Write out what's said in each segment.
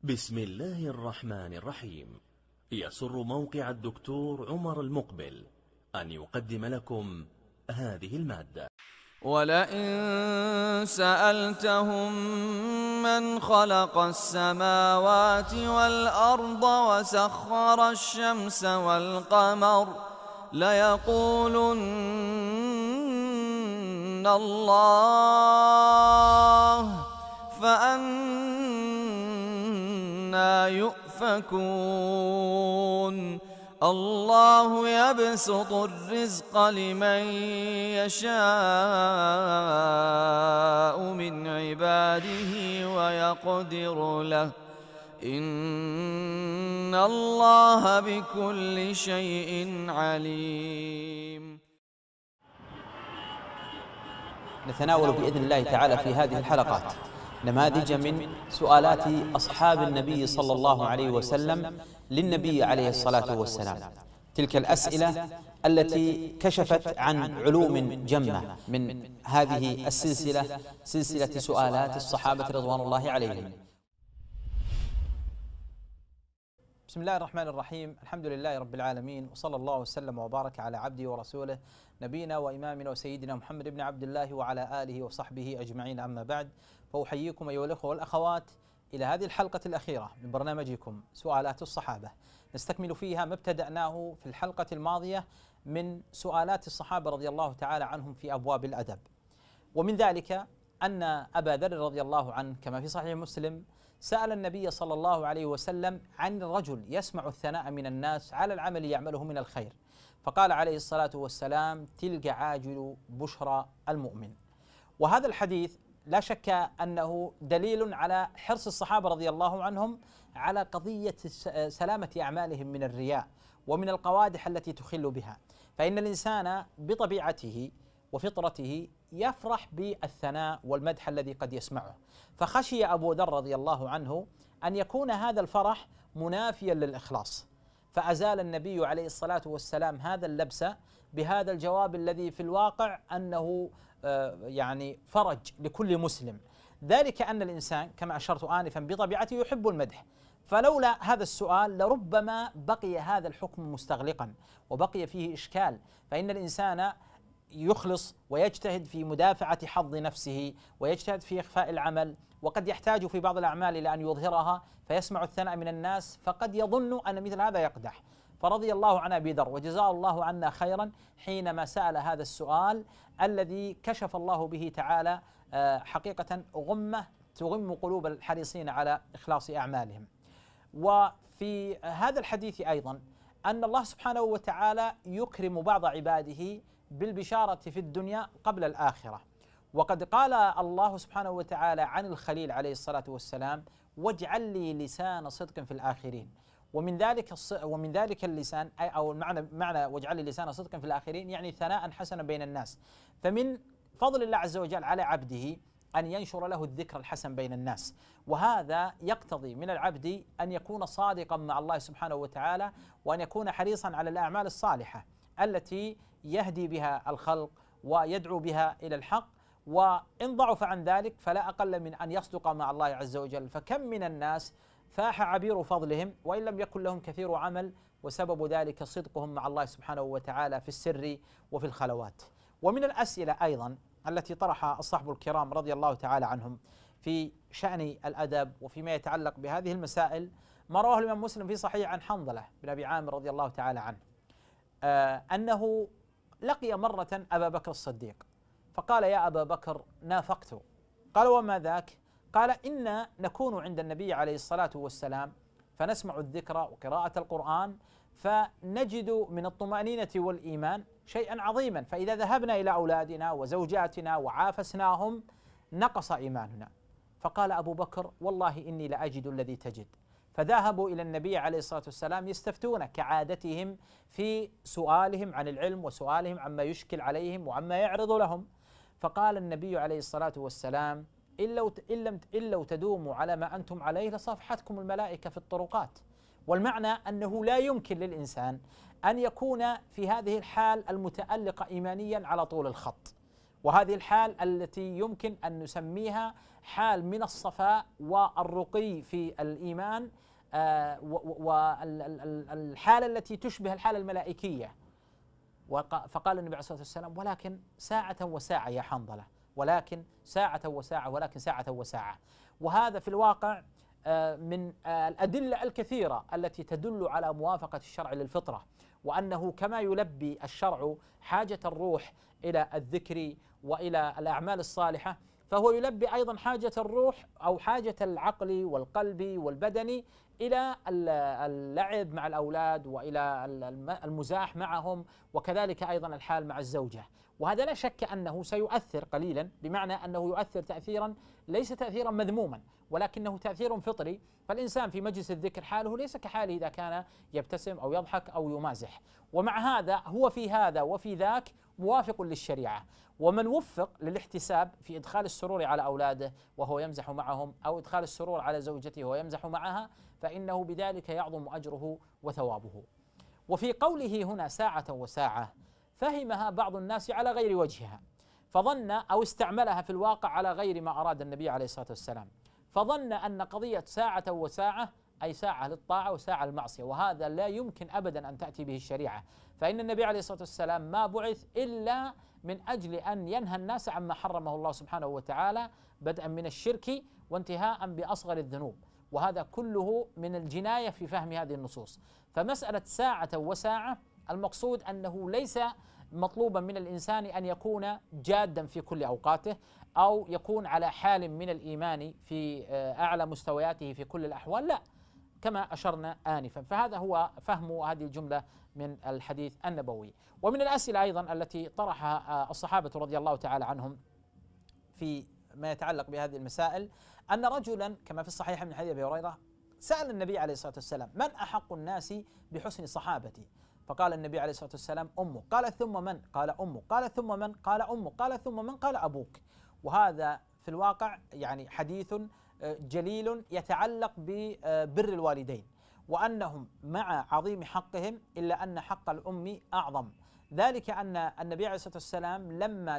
بسم الله الرحمن الرحيم. يسر موقع الدكتور عمر المقبل أن يقدم لكم هذه المادة. ولئن سألتهم من خلق السماوات والأرض وسخر الشمس والقمر ليقولن الله فأنى يؤفكون. الله يبسط الرزق لمن يشاء من عباده ويقدر له إن الله بكل شيء عليم. نتناول بإذن الله تعالى في هذه الحلقات نماذج من سؤالات أصحاب النبي صلى الله عليه وسلم للنبي عليه الصلاة والسلام، تلك الأسئلة التي كشفت عن علوم جمة من هذه السلسلة، سلسلة سؤالات الصحابة رضوان الله عليهم. بسم الله الرحمن الرحيم، الحمد لله رب العالمين، وصلى الله وسلم وبارك على عبده ورسوله نبينا وإمامنا وسيدنا محمد بن عبد الله وعلى آله وصحبه أجمعين. أما بعد، فأحييكم أيها الأخوة والأخوات إلى هذه الحلقة الأخيرة من برنامجكم سؤالات الصحابة، نستكمل فيها ما ابتدأناه في الحلقة الماضية من سؤالات الصحابة رضي الله تعالى عنهم في أبواب الأدب. ومن ذلك أن أبا ذر رضي الله عنه كما في صحيح مسلم سأل النبي صلى الله عليه وسلم عن الرجل يسمع الثناء من الناس على العمل يعمله من الخير، فقال عليه الصلاة والسلام: تلك عاجل بشرى المؤمن. وهذا الحديث لا شك أنه دليل على حرص الصحابة رضي الله عنهم على قضية سلامة أعمالهم من الرياء ومن القوادح التي تخل بها، فإن الإنسان بطبيعته وفطرته يفرح بالثناء والمدح الذي قد يسمعه، فخشي أبو ذر رضي الله عنه أن يكون هذا الفرح منافيا للإخلاص، فأزال النبي عليه الصلاة والسلام هذا اللبس بهذا الجواب الذي في الواقع أنه يعني فرج لكل مسلم، ذلك أن الإنسان كما أشرت آنفا بطبيعته يحب المدح، فلولا هذا السؤال لربما بقي هذا الحكم مستغلقا وبقي فيه إشكال، فإن الإنسان يخلص ويجتهد في مدافعة حظ نفسه ويجتهد في إخفاء العمل، وقد يحتاج في بعض الأعمال إلى أن يظهرها فيسمع الثناء من الناس فقد يظن أن مثل هذا يقدح. فرضي الله عن أبي ذر وجزاه الله عنا خيرا حينما سأل هذا السؤال الذي كشف الله به تعالى حقيقة غمة تغم قلوب الحريصين على إخلاص أعمالهم. وفي هذا الحديث أيضا أن الله سبحانه وتعالى يكرم بعض عباده بالبشارة في الدنيا قبل الآخرة، وقد قال الله سبحانه وتعالى عن الخليل عليه الصلاة والسلام: واجعل لي لسان صدق في الآخرين. ومن ذلك اللسان أو معنى واجعل لي لسان صدق في الآخرين يعني ثناء حسنا بين الناس، فمن فضل الله عز وجل على عبده أن ينشر له الذكر الحسن بين الناس، وهذا يقتضي من العبد أن يكون صادقا مع الله سبحانه وتعالى، وأن يكون حريصا على الأعمال الصالحة التي يهدي بها الخلق ويدعو بها إلى الحق، وإن ضعف عن ذلك فلا أقل من أن يصدق مع الله عز وجل، فكم من الناس فاح عبير فضلهم وإن لم يكن لهم كثير عمل، وسبب ذلك صدقهم مع الله سبحانه وتعالى في السر وفي الخلوات. ومن الأسئلة أيضا التي طرحها الصحب الكرام رضي الله تعالى عنهم في شأن الأدب وفيما يتعلق بهذه المسائل ما رواه الإمام مسلم في صحيح عن حنظلة بن أبي عامر رضي الله تعالى عنه أنه لقي مرة أبا بكر الصديق فقال: يا أبا بكر نافقت. قال: وما ذاك؟ قال: إنا نكون عند النبي عليه الصلاة والسلام فنسمع الذكر وقراءة القرآن فنجد من الطمأنينة والإيمان شيئا عظيما، فإذا ذهبنا إلى أولادنا وزوجاتنا وعافسناهم نقص إيماننا. فقال أبو بكر: والله إني لأجد الذي تجد. فذهبوا إلى النبي عليه الصلاة والسلام يستفتون كعادتهم في سؤالهم عن العلم وسؤالهم عما يشكل عليهم وعما يعرض لهم، فقال النبي عليه الصلاة والسلام: إن لو تدوموا على ما أنتم عليه لصافحتكم الملائكة في الطرقات. والمعنى أنه لا يمكن للإنسان أن يكون في هذه الحال المتألقة إيمانيا على طول الخط، وهذه الحال التي يمكن أن نسميها حال من الصفاء والرقي في الإيمان، والحالة التي تشبه الحالة الملائكية. فقال النبي عليه الصلاة والسلام: ولكن ساعة وساعة يا حنظلة، ولكن ساعة وساعة، ولكن ساعة وساعة. وهذا في الواقع من الأدلة الكثيرة التي تدل على موافقة الشرع للفطرة، وأنه كما يلبي الشرع حاجة الروح إلى الذكر وإلى الأعمال الصالحة، فهو يلبي أيضا حاجة الروح أو حاجة العقل والقلب والبدن إلى اللعب مع الأولاد وإلى المزاح معهم، وكذلك أيضا الحال مع الزوجة. وهذا لا شك أنه سيؤثر قليلا، بمعنى أنه يؤثر تأثيرا ليس تأثيرا مذموما، ولكنه تأثير فطري. فالإنسان في مجلس الذكر حاله ليس كحاله إذا كان يبتسم أو يضحك أو يمازح، ومع هذا هو في هذا وفي ذاك موافق للشريعة. ومن وفق للاحتساب في إدخال السرور على أولاده وهو يمزح معهم، أو إدخال السرور على زوجته وهو يمزح معها، فإنه بذلك يعظم أجره وثوابه. وفي قوله هنا ساعة وساعة فهمها بعض الناس على غير وجهها، فظن أو استعملها في الواقع على غير ما أراد النبي عليه الصلاة والسلام، فظن أن قضية ساعة وساعة أي ساعة للطاعة وساعة للمعصية، وهذا لا يمكن أبدا أن تأتي به الشريعة. فإن النبي عليه الصلاة والسلام ما بعث إلا من أجل أن ينهى الناس عما حرمه الله سبحانه وتعالى، بدءا من الشرك وانتهاء بأصغر الذنوب، وهذا كله من الجناية في فهم هذه النصوص. فمسألة ساعة وساعة المقصود أنه ليس مطلوبا من الإنسان أن يكون جادا في كل أوقاته، أو يكون على حال من الإيمان في أعلى مستوياته في كل الأحوال، لا، كما أشرنا آنفا. فهذا هو فهم هذه الجملة من الحديث النبوي. ومن الأسئلة أيضا التي طرحها الصحابة رضي الله تعالى عنهم في ما يتعلق بهذه المسائل، أن رجلا كما في الصحيح من حديث أبي هريرة سأل النبي عليه الصلاة والسلام: من أحق الناس بحسن صحابتي؟ فقال النبي عليه الصلاة والسلام: أمك. قال: ثم من؟ قال: أمك. قال: ثم من؟ قال: أمك. قال: ثم من؟ قال: أبوك. وهذا في الواقع يعني حديث جليل يتعلق ببر الوالدين، وأنهم مع عظيم حقهم إلا أن حق الأم أعظم. ذلك أن النبي عليه الصلاة والسلام لما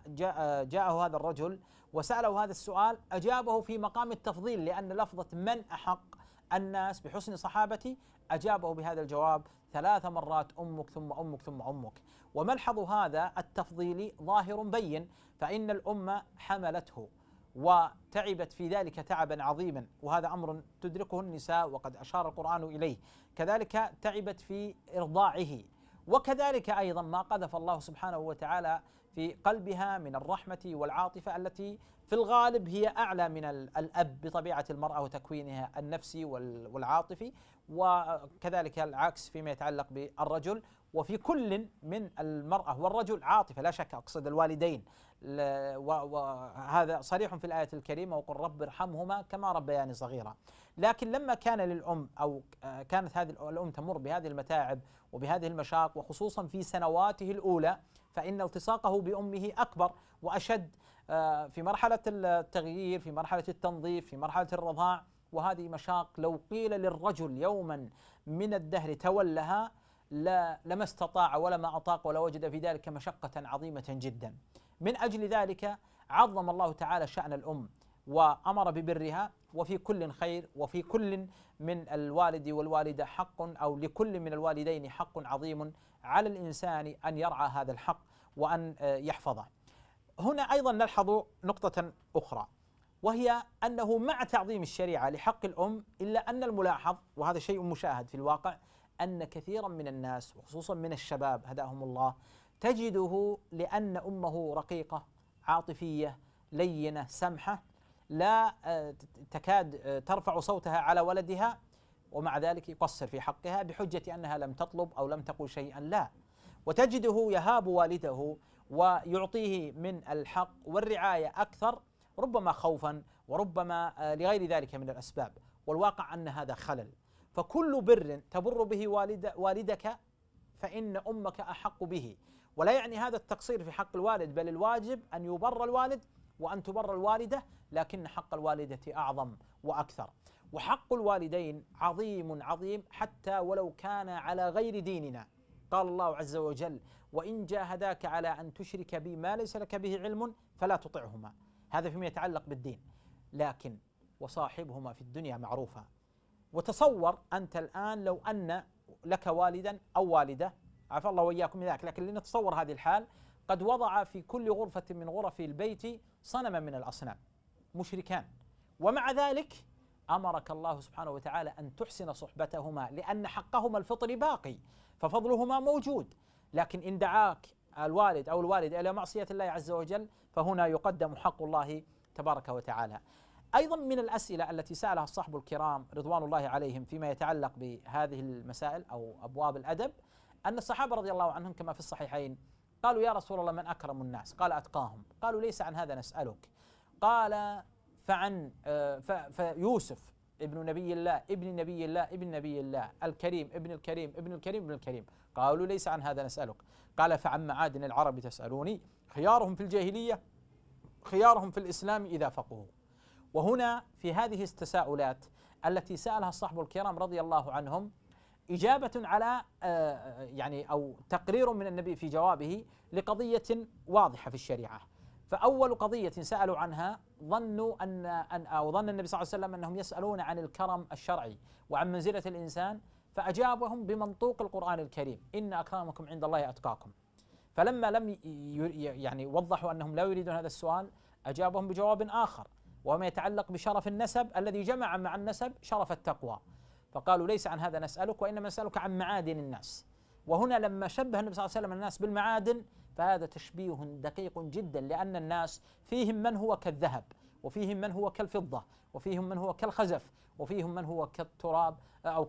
جاءه هذا الرجل وسأله هذا السؤال أجابه في مقام التفضيل، لأن لفظة من أحق الناس بحسن صحابتي أجابه بهذا الجواب 3 مرات: أمك ثم أمك ثم أمك. وملحظ هذا التفضيل ظاهر بين، فإن الأم حملته وتعبت في ذلك تعبا عظيما، وهذا أمر تدركه النساء وقد أشار القرآن إليه، كذلك تعبت في إرضاعه، وكذلك أيضا ما قذف الله سبحانه وتعالى في قلبها من الرحمة والعاطفة التي في الغالب هي أعلى من الأب بطبيعة المرأة وتكوينها النفسي والعاطفي، وكذلك العكس فيما يتعلق بالرجل. وفي كل من المرأة والرجل عاطفة لا شك، أقصد الوالدين، وهذا صريح في الآية الكريمة: وقل رب ارحمهما كما ربياني صغيرا. لكن لما كان للأم أو كانت هذه الأم تمر بهذه المتاعب وبهذه المشاق، وخصوصا في سنواته الأولى، فإن التصاقه بأمه أكبر وأشد في مرحلة التغيير، في مرحلة التنظيف، في مرحلة الرضاع، وهذه مشاق لو قيل للرجل يوما من الدهر تولها لما استطاع ولا ما أطاق ولا وجد في ذلك مشقة عظيمة جدا. من أجل ذلك عظم الله تعالى شأن الأم وأمر ببرها، وفي كل خير، وفي كل من الوالد والوالدة حق، أو لكل من الوالدين حق عظيم على الإنسان أن يرعى هذا الحق وأن يحفظه. هنا أيضا نلحظ نقطة أخرى، وهي أنه مع تعظيم الشريعة لحق الأم، إلا أن الملاحظ، وهذا شيء مشاهد في الواقع، أن كثيرا من الناس وخصوصا من الشباب هداهم الله تجده لأن أمه رقيقة عاطفية لينة سمحة لا تكاد ترفع صوتها على ولدها، ومع ذلك يقصر في حقها بحجة أنها لم تطلب أو لم تقل شيئا، لا، وتجده يهاب والده ويعطيه من الحق والرعاية أكثر، ربما خوفا وربما لغير ذلك من الأسباب، والواقع أن هذا خلل. فكل بر تبر به والدك فإن أمك أحق به، ولا يعني هذا التقصير في حق الوالد، بل الواجب أن يبر الوالد وأن تبر الوالدة، لكن حق الوالدة أعظم وأكثر. وحق الوالدين عظيم عظيم حتى ولو كان على غير ديننا، قال الله عز وجل: وإن جاهداك على أن تشرك بي ما ليس لك به علم فلا تطعهما. هذا فيما يتعلق بالدين. لكن وصاحبهما في الدنيا معروفا. وتصور أنت الآن لو أن لك والدا أو والدة، عفى الله وإياكم من ذلك، لكن لنتصور هذه الحال، قد وضع في كل غرفة من غرف البيت صنما من الأصنام، مشركان، ومع ذلك أمرك الله سبحانه وتعالى أن تحسن صحبتهما لأن حقهما الفطري باقي، ففضلهما موجود. لكن إن دعاك الوالد أو الوالدة إلى معصية الله عز وجل فهنا يقدم حق الله تبارك وتعالى. أيضا من الأسئلة التي سألها الصحب الكرام رضوان الله عليهم فيما يتعلق بهذه المسائل أو أبواب الأدب، أن الصحابة رضي الله عنهم كما في الصحيحين قالوا: يا رسول الله من أكرم الناس؟ قال: أتقاهم. قالوا: ليس عن هذا نسألك. قال: فيوسف ابن نبي الله ابن نبي الله ابن نبي الله الكريم ابن الكريم ابن الكريم ابن الكريم. قالوا: ليس عن هذا نسألك. قال: فعن معادن العرب تسألوني؟ خيارهم في الجاهلية خيارهم في الإسلام إذا فقهوا. وهنا في هذه التساؤلات التي سألها الصحب الكرام رضي الله عنهم إجابة على يعني أو تقرير من النبي في جوابه لقضية واضحة في الشريعة. فأول قضية سألوا عنها ظنوا أو ظن النبي صلى الله عليه وسلم أنهم يسألون عن الكرم الشرعي وعن منزلة الإنسان، فأجابهم بمنطوق القرآن الكريم: إن أكرمكم عند الله أتقاكم. فلما لم يعني وضحوا أنهم لا يريدون هذا السؤال، أجابهم بجواب آخر وما يتعلق بشرف النسب الذي جمع مع النسب شرف التقوى. فقالوا: ليس عن هذا نسألك، وإنما نسألك عن معادن الناس. وهنا لما شبه النبي صلى الله عليه وسلم الناس بالمعادن فهذا تشبيه دقيق جدا، لأن الناس فيهم من هو كالذهب، وفيهم من هو كالفضة، وفيهم من هو كالخزف، وفيهم من هو كالتراب أو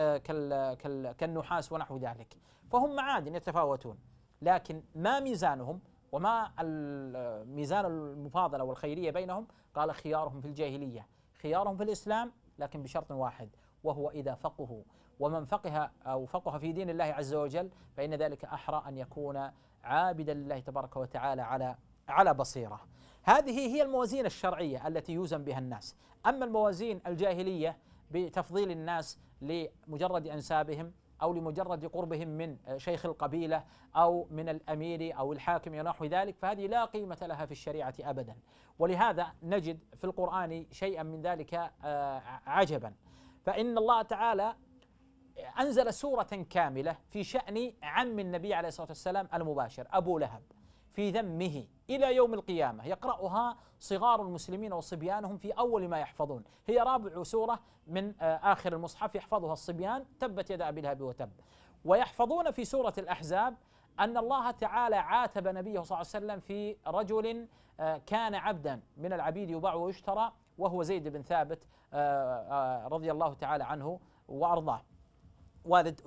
كالنحاس ونحو ذلك. فهم معادن يتفاوتون، لكن ما ميزانهم وما ميزان المفاضلة والخيرية بينهم؟ قال: خيارهم في الجاهلية خيارهم في الإسلام، لكن بشرط واحد، وهو إذا فقهوا. ومن فقه أو فقه في دين الله عز وجل فإن ذلك أحرى أن يكون عابدا لله تبارك وتعالى على بصيرة. هذه هي الموازين الشرعية التي يوزن بها الناس. أما الموازين الجاهلية بتفضيل الناس لمجرد أنسابهم أو لمجرد قربهم من شيخ القبيلة أو من الأمير أو الحاكم ونحو ذلك، فهذه لا قيمة لها في الشريعة أبدا. ولهذا نجد في القرآن شيئا من ذلك عجبا. فإن الله تعالى أنزل سورة كاملة في شأن عم النبي عليه الصلاة والسلام المباشر أبو لهب في ذمه إلى يوم القيامة، يقرأها صغار المسلمين وصبيانهم في أول ما يحفظون. هي رابع سورة من آخر المصحف يحفظها الصبيان، تبت يد أبي لهب وتب. ويحفظون في سورة الأحزاب أن الله تعالى عاتب نبيه صلى الله عليه وسلم في رجل كان عبدا من العبيد يباع ويشترى، وهو زيد بن ثابت رضي الله تعالى عنه وأرضاه، والد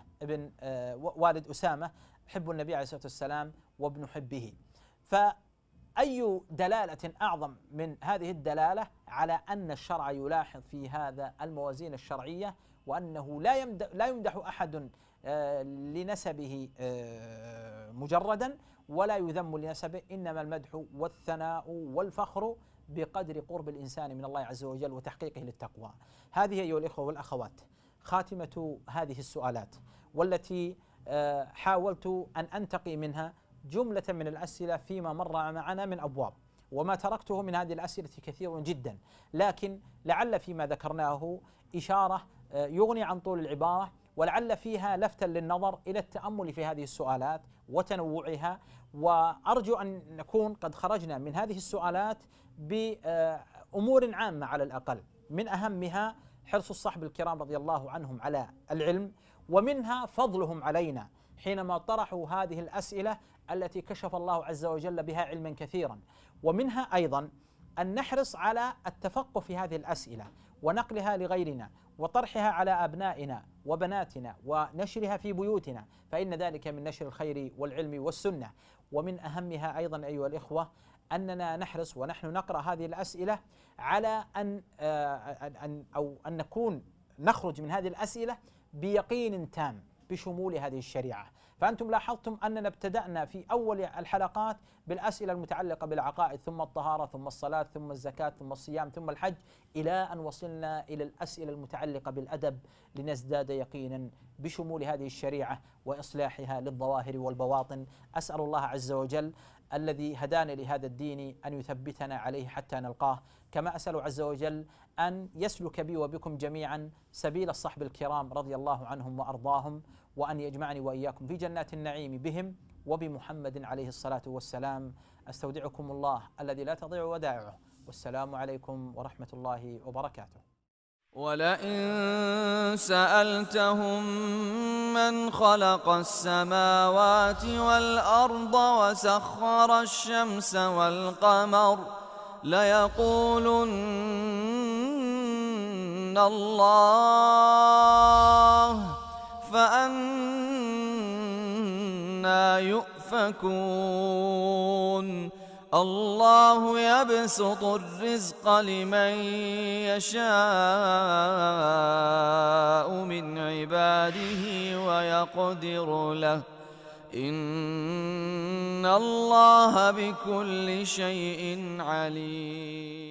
أسامة حب النبي عليه الصلاة والسلام وابن حبه. فأي دلالة أعظم من هذه الدلالة على أن الشرع يلاحظ في هذا الموازين الشرعية، وأنه لا يمدح أحد لنسبه مجردا ولا يذم لنسبه، إنما المدح والثناء والفخر بقدر قرب الإنسان من الله عز وجل وتحقيقه للتقوى. هذه أيها الإخوة والأخوات خاتمة هذه السؤالات، والتي حاولت أن أنتقي منها جملة من الأسئلة فيما مر معنا من أبواب، وما تركته من هذه الأسئلة كثير جدا، لكن لعل فيما ذكرناه إشارة يغني عن طول العبارة، ولعل فيها لفتا للنظر إلى التأمل في هذه السؤالات وتنوعها. وأرجو أن نكون قد خرجنا من هذه السؤالات بأمور عامة على الأقل، من أهمها حرص الصحب الكرام رضي الله عنهم على العلم، ومنها فضلهم علينا حينما طرحوا هذه الأسئلة التي كشف الله عز وجل بها علما كثيرا. ومنها أيضا أن نحرص على التفقه في هذه الأسئلة ونقلها لغيرنا وطرحها على أبنائنا وبناتنا ونشرها في بيوتنا، فإن ذلك من نشر الخير والعلم والسنة. ومن أهمها أيضا أيها الإخوة أننا نحرص ونحن نقرأ هذه الأسئلة على أن نخرج من هذه الأسئلة بيقين تام بشمول هذه الشريعة. فأنتم لاحظتم أننا ابتدأنا في أول الحلقات بالأسئلة المتعلقة بالعقائد، ثم الطهارة، ثم الصلاة، ثم الزكاة، ثم الصيام، ثم الحج، إلى أن وصلنا إلى الأسئلة المتعلقة بالأدب، لنزداد يقينا بشمول هذه الشريعة وإصلاحها للظواهر والبواطن. أسأل الله عز وجل الذي هدانا لهذا الدين أن يثبتنا عليه حتى نلقاه، كما أسأل عز وجل أن يسلك بي وبكم جميعا سبيل الصحب الكرام رضي الله عنهم وأرضاهم، وأن يجمعني وإياكم في جنات النعيم بهم وبمحمد عليه الصلاة والسلام. أستودعكم الله الذي لا تضيع ودائعه، والسلام عليكم ورحمة الله وبركاته. ولئن سألتهم من خلق السماوات والأرض وسخر الشمس والقمر ليقولن الله، فأنى يؤفكون. الله يبسط الرزق لمن يشاء من عباده ويقدر له، إن الله بكل شيء عليم.